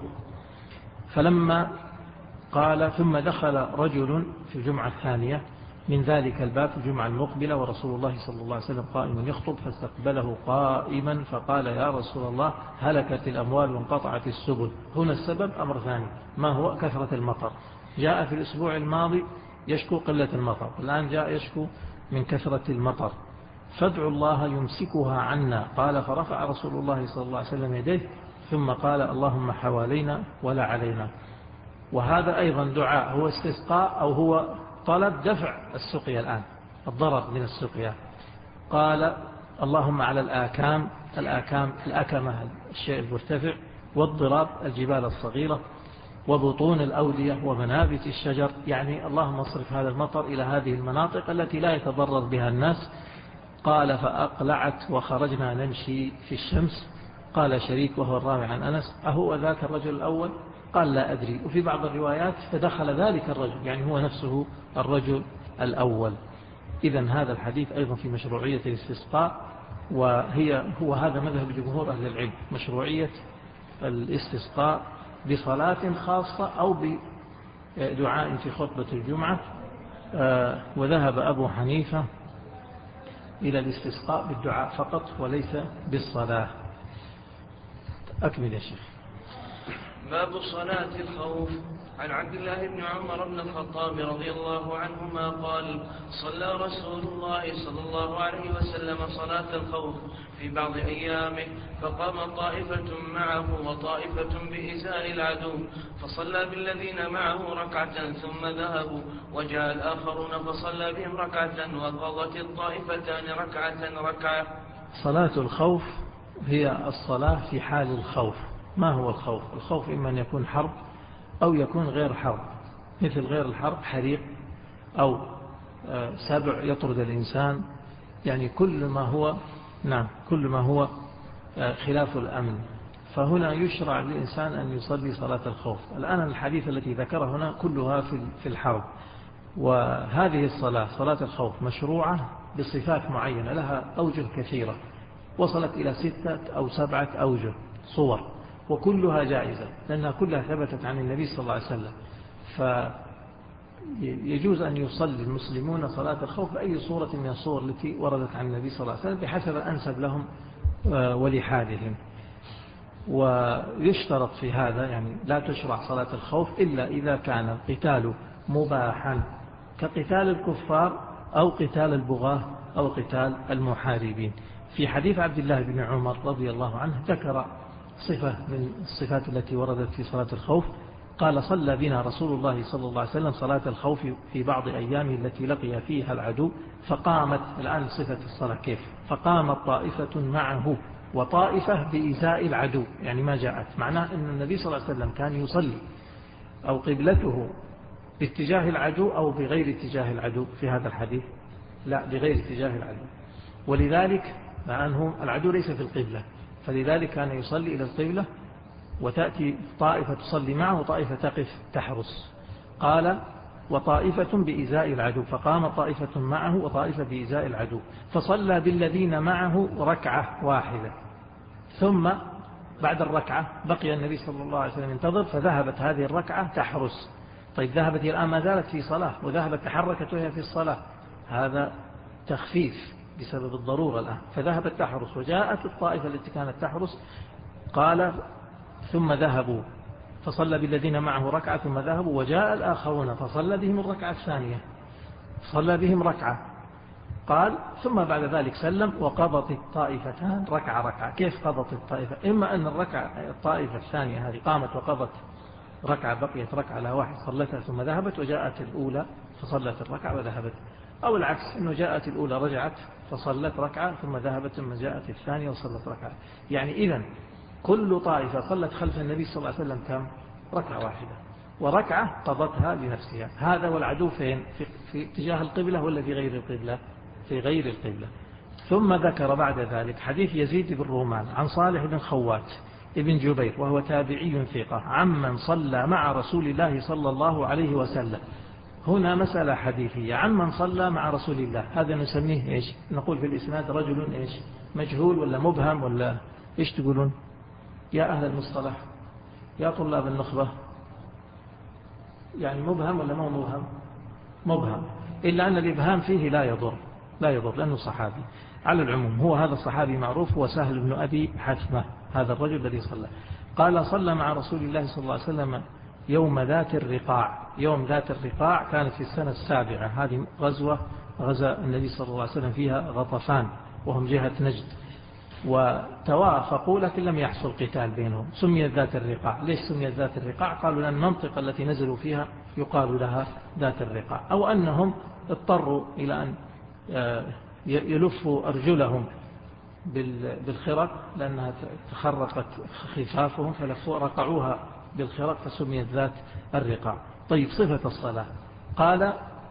Speaker 1: فلما قال ثم دخل رجل في الجمعة الثانية من ذلك الباب في الجمعة المقبلة ورسول الله صلى الله عليه وسلم قائم يخطب، فاستقبله قائما فقال يا رسول الله هلكت الأموال وانقطعت السبل. هنا السبب أمر ثاني ما هو؟ كثرة المطر. جاء في الأسبوع الماضي يشكو قلة المطر، الآن جاء يشكو من كثرة المطر فادعوا الله يمسكها عنا. قال فرفع رسول الله صلى الله عليه وسلم يديه ثم قال اللهم حوالينا ولا علينا. وهذا أيضا دعاء هو استسقاء أو هو طلب دفع السقيا الآن الضرر من السقيا. قال اللهم على الآكام الآكام الأكمة الشيء المرتفع، والضراب الجبال الصغيرة، وبطون الأودية ومنابت الشجر يعني اللهم اصرف هذا المطر إلى هذه المناطق التي لا يتضرر بها الناس. قال فأقلعت وخرجنا نمشي في الشمس. قال شريك وهو الراوي عن أنس أهو ذاك الرجل الأول؟ قال لا أدري. وفي بعض الروايات فدخل ذلك الرجل يعني هو نفسه الرجل الأول. إذن هذا الحديث أيضا في مشروعية الاستسقاء، وهي هو هذا مذهب جمهور أهل العلم مشروعية الاستسقاء بصلاة خاصة أو بدعاء في خطبة الجمعة. وذهب أبو حنيفة إلى الاستسقاء بالدعاء فقط وليس بالصلاة. أكمل يا شيخ.
Speaker 2: باب صلاة الخوف. عن عبد الله بن عمر بن الخطاب رضي الله عنهما قال صلى رسول الله صلى الله عليه وسلم صلاة الخوف في بعض أيامه، فقام طائفة معه وطائفة بإزاء العدو، فصلى بالذين معه ركعة ثم ذهبوا، وجاء الآخرون فصلى بهم ركعة، وقضت الطائفتان ركعة ركعة.
Speaker 1: صلاة الخوف هي الصلاة في حال الخوف. ما هو الخوف؟ الخوف إما أن يكون حرب أو يكون غير حرب، مثل غير الحرب حريق أو سبع يطرد الإنسان يعني كل ما هو نعم كل ما هو خلاف الأمن. فهنا يشرع للإنسان أن يصلي صلاة الخوف. الآن الحديث التي ذكرها هنا كلها في الحرب، وهذه الصلاة صلاة الخوف مشروعة بصفات معينة لها أوجه كثيرة وصلت إلى ستة أو سبعة أوجه صور، وكلها جائزة لأنها كلها ثبتت عن النبي صلى الله عليه وسلم. فيجوز أن يصلي المسلمون صلاة الخوف بأي صورة من الصور التي وردت عن النبي صلى الله عليه وسلم بحسب الأنسب لهم ولحالهم. ويشترط في هذا يعني لا تشرع صلاة الخوف إلا إذا كان القتال مباحا كقتال الكفار أو قتال البغاة أو قتال المحاربين. في حديث عبد الله بن عمر رضي الله عنه ذكر صفة من الصفات التي وردت في صلاة الخوف، قال: صلى بنا رسول الله صلى الله عليه وسلم صلاة الخوف في بعض أيامه التي لقي فيها العدو، فقامت، الآن صفة الصلاة كيف، فقامت طائفة معه وطائفة بإزاء العدو، يعني ما جاءت معناه أن النبي صلى الله عليه وسلم كان يصلي أو قبلته باتجاه العدو أو بغير اتجاه العدو في هذا الحديث، لا بغير اتجاه العدو، ولذلك مع أنه العدو ليس في القبلة، فلذلك كان يصلي إلى القبلة وتأتي طائفة تصلي معه وطائفة تقف تحرس. قال: وطائفة بإزاء العدو، فقام طائفة معه وطائفة بإزاء العدو، فصلى بالذين معه ركعة واحدة، ثم بعد الركعة بقي النبي صلى الله عليه وسلم ينتظر، فذهبت هذه الركعة تحرس. طيب ذهبت الآن ما زالت في صلاة وذهبت تحركت وهي في الصلاة، هذا تخفيف بسبب الضرورة الآن، فذهبت تحرس وجاءت الطائفة التي كانت تحرس، قال: ثم ذهبوا فصلى بالذين معه ركعة ثم ذهبوا وجاء الآخرون فصلى بهم الركعة الثانية، صلى بهم ركعة، قال: ثم بعد ذلك سلم وقضت الطائفتان ركعة ركعة. كيف قضت الطائفة؟ إما أن الركعة الطائفة الثانية هذه قامت وقضت ركعة، بقيت ركعة لها واحد صلتها ثم ذهبت، وجاءت الأولى فصلت الركعة وذهبت، أو العكس أنه جاءت الأولى رجعت فصلت ركعة ثم ذهبت ثم جاءت الثانية وصلت ركعة. يعني إذن كل طائفة صلت خلف النبي صلى الله عليه وسلم كم؟ ركعة واحدة، وركعة قضتها لنفسها. هذا والعدو فين؟ في, في اتجاه القبلة ولا في غير القبلة؟ في غير القبلة. ثم ذكر بعد ذلك حديث يزيد بن رومان عن صالح بن خوات ابن جبير وهو تابعي ثقة عمن صلى مع رسول الله صلى الله عليه وسلم. هنا مسألة حديثية، عمن صلى مع رسول الله، هذا نسميه إيش؟ نقول في الإسناد رجل إيش؟ مجهول ولا مبهم ولا إيش تقولون يا أهل المصطلح يا طلاب النخبة؟ يعني مبهم ولا مو مبهم؟ مبهم، إلا أن الإبهام فيه لا يضر، لا يضر لأنه صحابي. على العموم هو هذا الصحابي معروف، هو سهل بن أبي حثمة، هذا الرجل الذي صلى. قال: صلى مع رسول الله صلى الله عليه وسلم يوم ذات الرقاع. يوم ذات الرقاع كانت في السنة السابعة، هذه غزوة غزا النبي صلى الله عليه وسلم فيها غطفان وهم جهة نجد، وتوافقوا لكن لم يحصل قتال بينهم، سميت ذات الرقاع. ليش سميت ذات الرقاع؟ قالوا لأن المنطقة التي نزلوا فيها يقال لها ذات الرقاع، أو أنهم اضطروا إلى أن يلفوا أرجلهم بالخرق لأنها تخرقت خفافهم فلفوا رقعوها بالخرق فسميت ذات الرقاع. طيب صفة الصلاة، قال: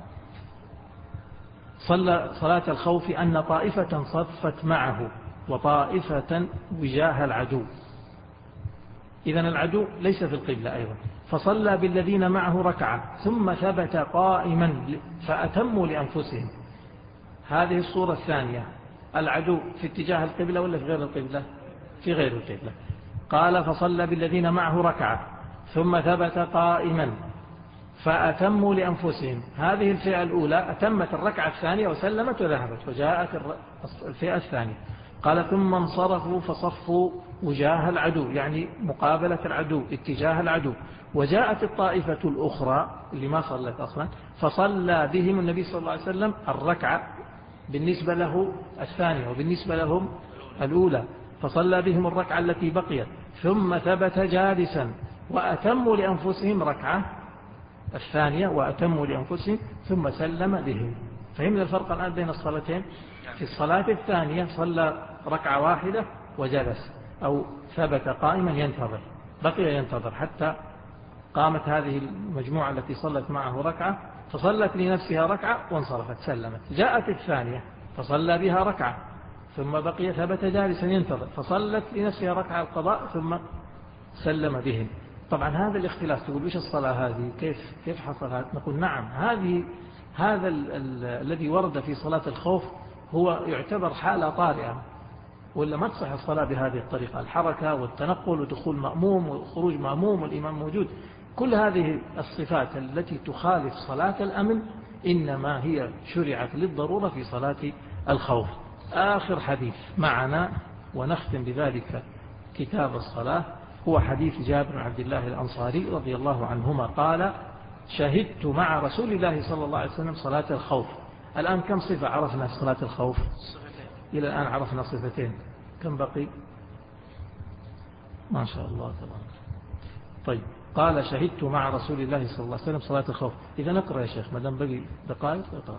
Speaker 1: صلى صلاة الخوف أن طائفة صفت معه وطائفة وجاه العدو. إذن العدو ليس في القبلة أيضا، فصلى بالذين معه ركعة ثم ثبت قائما فأتموا لأنفسهم. هذه الصورة الثانية، العدو في اتجاه القبلة ولا في غير القبلة؟ في غير القبلة. قال: فصلى بالذين معه ركعة ثم ثبت قائما فأتموا لأنفسهم. هذه الفئة الأولى أتمت الركعة الثانية وسلمت وذهبت، وجاءت الفئة الثانية. قال: ثم انصرفوا فصفوا وجاه العدو، يعني مقابلة العدو اتجاه العدو، وجاءت الطائفة الأخرى اللي ما صلت أصلا فصلى بهم النبي صلى الله عليه وسلم الركعة بالنسبة له الثانية وبالنسبة لهم الأولى، فصلى بهم الركعة التي بقيت ثم ثبت جالسا وأتموا لأنفسهم ركعة الثانية وأتموا لأنفسهم ثم سلم بهم. فهمنا الفرق الآن بين الصلاتين؟ في الصلاة الثانية صلى ركعة واحدة وجلس أو ثبت قائما ينتظر، بقي ينتظر حتى قامت هذه المجموعة التي صلت معه ركعة فصلت لنفسها ركعة وانصرفت سلمت. جاءت الثانية فصلى بها ركعة ثم بقي ثبت جالسا ينتظر فصلت لنفسها ركعة القضاء ثم سلم بهم. طبعا هذا الاختلاف تقول وش الصلاة هذه كيف كيف حصل هذا؟ نقول نعم هذه هذا ال ال الذي ورد في صلاة الخوف هو يعتبر حالة طارئة، ولا ما تصح الصلاة بهذه الطريقة، الحركة والتنقل ودخول مأموم وخروج مأموم والإمام موجود، كل هذه الصفات التي تخالف صلاة الأمن إنما هي شرعت للضرورة في صلاة الخوف. آخر حديث معنا ونختم بذلك كتاب الصلاة هو حديث جابر بن عبد الله الأنصاري رضي الله عنهما قال شهدت مع رسول الله صلى الله عليه وسلم صلاة الخوف. الآن كم صفة عرفنا في صلاة الخوف؟ إلى الآن عرفنا صفتين، كم بقي؟ ما شاء الله تبارك. طيب قال شهدت مع رسول الله صلى الله عليه وسلم صلاة الخوف. إذا نقرأ يا شيخ مدام بقي دقائق اقرأ.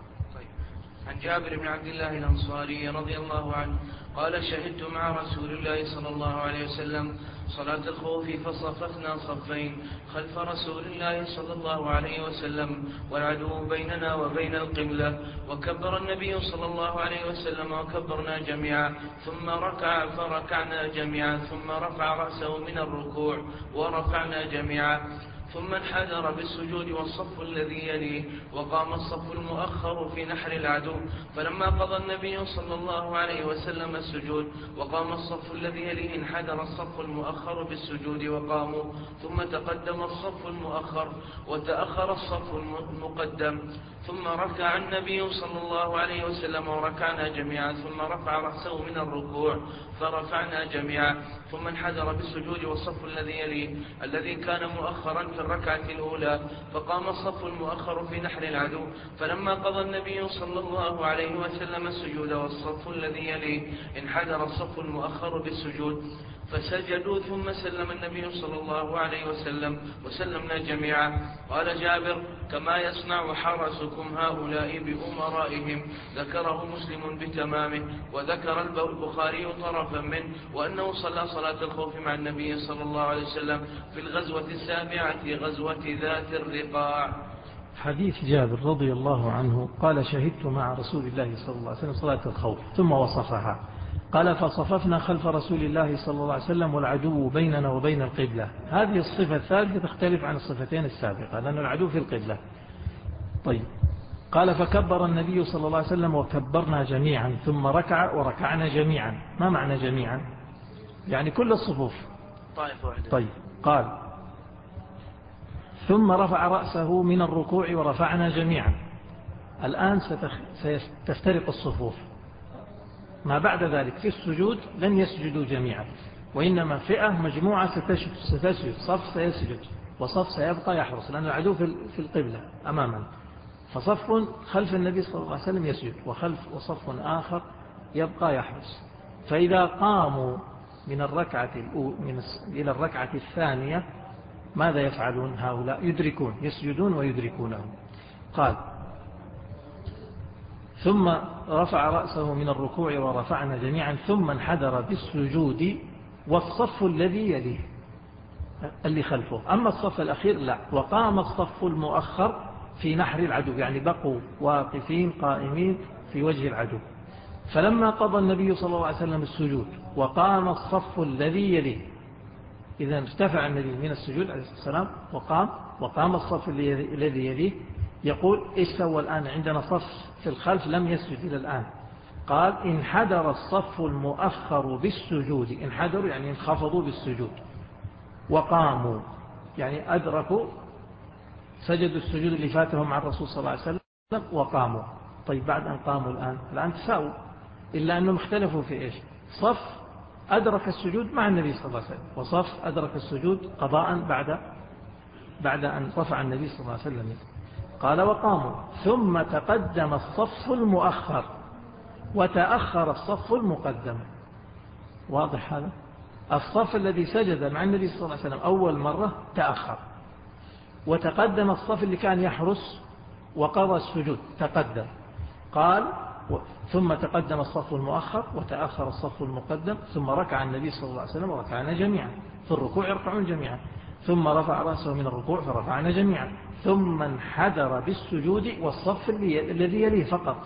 Speaker 2: عن جابر بن عبد الله الأنصاري رضي الله عنه قال شهدت مع رسول الله صلى الله عليه وسلم صلاة الخوف فصففنا صفين خلف رسول الله صلى الله عليه وسلم والعدو بيننا وبين القبلة، وكبر النبي صلى الله عليه وسلم وكبرنا جميعا ثم ركع فركعنا جميعا ثم رفع رأسه من الركوع ورفعنا جميعا ثم انحدر بالسجود والصف الذي يليه وقام الصف المؤخر في نحر العدو، فلما قضى النبي صلى الله عليه وسلم السجود وقام الصف الذي يليه انحدر الصف المؤخر بالسجود وقاموا، ثم تقدم الصف المؤخر وتأخر الصف المقدم، ثم ركع النبي صلى الله عليه وسلم وركعنا جميعا ثم رفع رأسه من الركوع فرفعنا جميعا ثم انحدر بالسجود والصف الذي يليه الذي كان مؤخرا في الركعة الأولى، فقام الصف المؤخر في نحر العدو، فلما قضى النبي صلى الله عليه وسلم السجود والصف الذي يليه انحدر الصف المؤخر بالسجود فسجدوا ثم سلم النبي صلى الله عليه وسلم وسلمنا جميعا. قال جابر كما يصنع حرسكم هؤلاء بأمرائهم، ذكره مسلم بتمامه، وذكر البخاري طرفا منه وأنه صلى صلاة الخوف مع النبي صلى الله عليه وسلم في الغزوة السابعة غزوة ذات الرقاع.
Speaker 1: حديث جابر رضي الله عنه قال شهدت مع رسول الله صلى الله عليه وسلم صلاة الخوف ثم وصفها قال فصففنا خلف رسول الله صلى الله عليه وسلم والعدو بيننا وبين القبلة. هذه الصفة الثالثة تختلف عن الصفتين السابقة لأن العدو في القبلة. طيب قال فكبر النبي صلى الله عليه وسلم وكبرنا جميعا ثم ركع وركعنا جميعا. ما معنى جميعا؟ يعني كل الصفوف. طيب قال ثم رفع رأسه من الركوع ورفعنا جميعا. الآن ستفترق الصفوف، ما بعد ذلك في السجود لن يسجدوا جميعا وإنما فئة مجموعة ستسجد، صف سيسجد وصف سيبقى يحرس لأن العدو في القبلة أماما، فصف خلف النبي صلى الله عليه وسلم يسجد وخلف وصف آخر يبقى يحرس. فإذا قاموا من الركعة من إلى الركعة الثانية ماذا يفعلون هؤلاء؟ يدركون، يسجدون ويدركونهم. قال ثم رفع رأسه من الركوع ورفعنا جميعا ثم انحدر بالسجود والصف الذي يليه اللي خلفه. أما الصف الأخير لا، وقام الصف المؤخر في نحر العدو، يعني بقوا واقفين قائمين في وجه العدو. فلما قضى النبي صلى الله عليه وسلم السجود وقام الصف الذي يليه، إذا ارتفع النبي من السجود عليه الصلاة والسلام وقام وقام الصف الذي يليه، يقول إيش سوى الآن؟ عندنا صف في الخلف لم يسجد إلى الآن. قال انحدر الصف المؤخر بالسجود، انحدروا يعني انخفضوا بالسجود، وقاموا يعني أدركوا سجدوا السجود اللي فاتهم مع الرسول صلى الله عليه وسلم وقاموا. طيب بعد أن قاموا الآن الآن تساووا، إلا أنهم اختلفوا في إيش؟ صف أدرك السجود مع النبي صلى الله عليه وسلم وصف أدرك السجود قضاء بعد بعد أن رفع النبي صلى الله عليه وسلم. قال وقاموا ثم تقدم الصف المؤخر وتأخر الصف المقدم. واضح هذا؟ الصف الذي سجد مع النبي صلى الله عليه وسلم أول مرة تأخر، وتقدم الصف اللي كان يحرس وقضى السجود تقدم. قال ثم تقدم الصف المؤخر وتأخر الصف المقدم، ثم ركع النبي صلى الله عليه وسلم وركعنا جميعا، في الركوع يركعون جميعا، ثم رفع رأسه من الركوع فرفعنا جميعا، ثم انحدر بالسجود والصف الذي يليه فقط.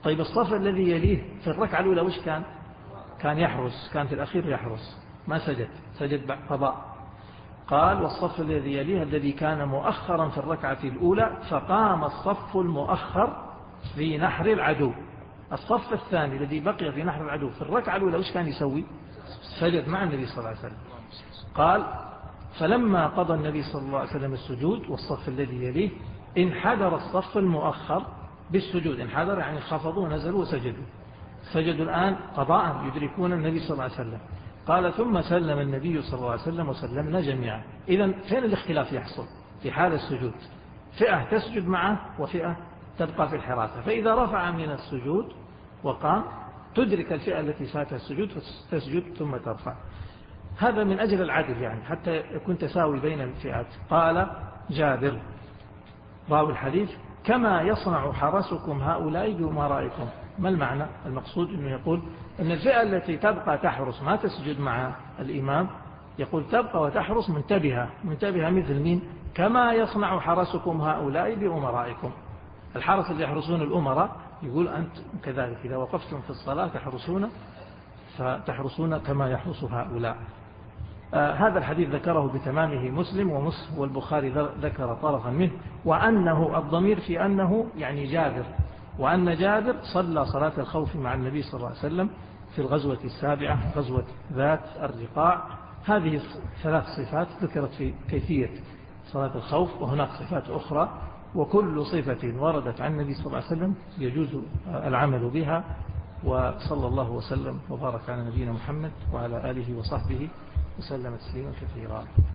Speaker 1: طيب الصف الذي يليه في الركعة الأولى وش كان؟ كان يحرس، كان في الأخير يحرس ما سجد، سجد بعد قضاء. قال والصف الذي يليه الذي كان مؤخرا في الركعة الأولى فقام الصف المؤخر في نحر العدو. الصف الثاني الذي بقي في نحر العدو في الركعة الأولى وش كان يسوي؟ سجد مع النبي صلى الله عليه وسلم. قال فلما قضى النبي صلى الله عليه وسلم السجود والصف الذي يليه انحدر الصف المؤخر بالسجود. انحدر يعني خفضوا ونزلوا وسجدوا، سجدوا الآن قضاء يدركون النبي صلى الله عليه وسلم. قال ثم سلم النبي صلى الله عليه وسلم وسلمنا جميعا. إذن فين الاختلاف يحصل؟ في حال السجود فئة تسجد معه وفئة تبقى في الحراسة، فإذا رفع من السجود وقام تدرك الفئة التي فاتها السجود فتسجد ثم ترفع. هذا من أجل العدل يعني حتى يكون تساوي بين الفئات. قال جابر راوي الحديث كما يصنع حرسكم هؤلاء بأمرائكم. ما المعنى؟ المقصود أنه يقول أن الفئة التي تبقى تحرس ما تسجد مع الإمام يقول تبقى وتحرس منتبهة، منتبهة مثل مين؟ كما يصنع حرسكم هؤلاء بأمرائكم. الحرس اللي يحرسون الأمراء يقول أنت كذلك إذا وقفتم في الصلاة تحرسون فتحرسون كما يحرس هؤلاء. آه هذا الحديث ذكره بتمامه مسلم ومسلم والبخاري ذكر طرفا منه، وأنه الضمير في أنه يعني جابر، وأن جابر صلى صلاة الخوف مع النبي صلى الله عليه وسلم في الغزوة السابعة غزوة ذات الرقاع. هذه ثلاث صفات ذكرت في كيفية صلاة الخوف، وهناك صفات أخرى، وكل صفة وردت عن النبي صلى الله عليه وسلم يجوز العمل بها. وصلى الله وسلم وبارك على نبينا محمد وعلى آله وصحبه وسلم تسليما كثيرا.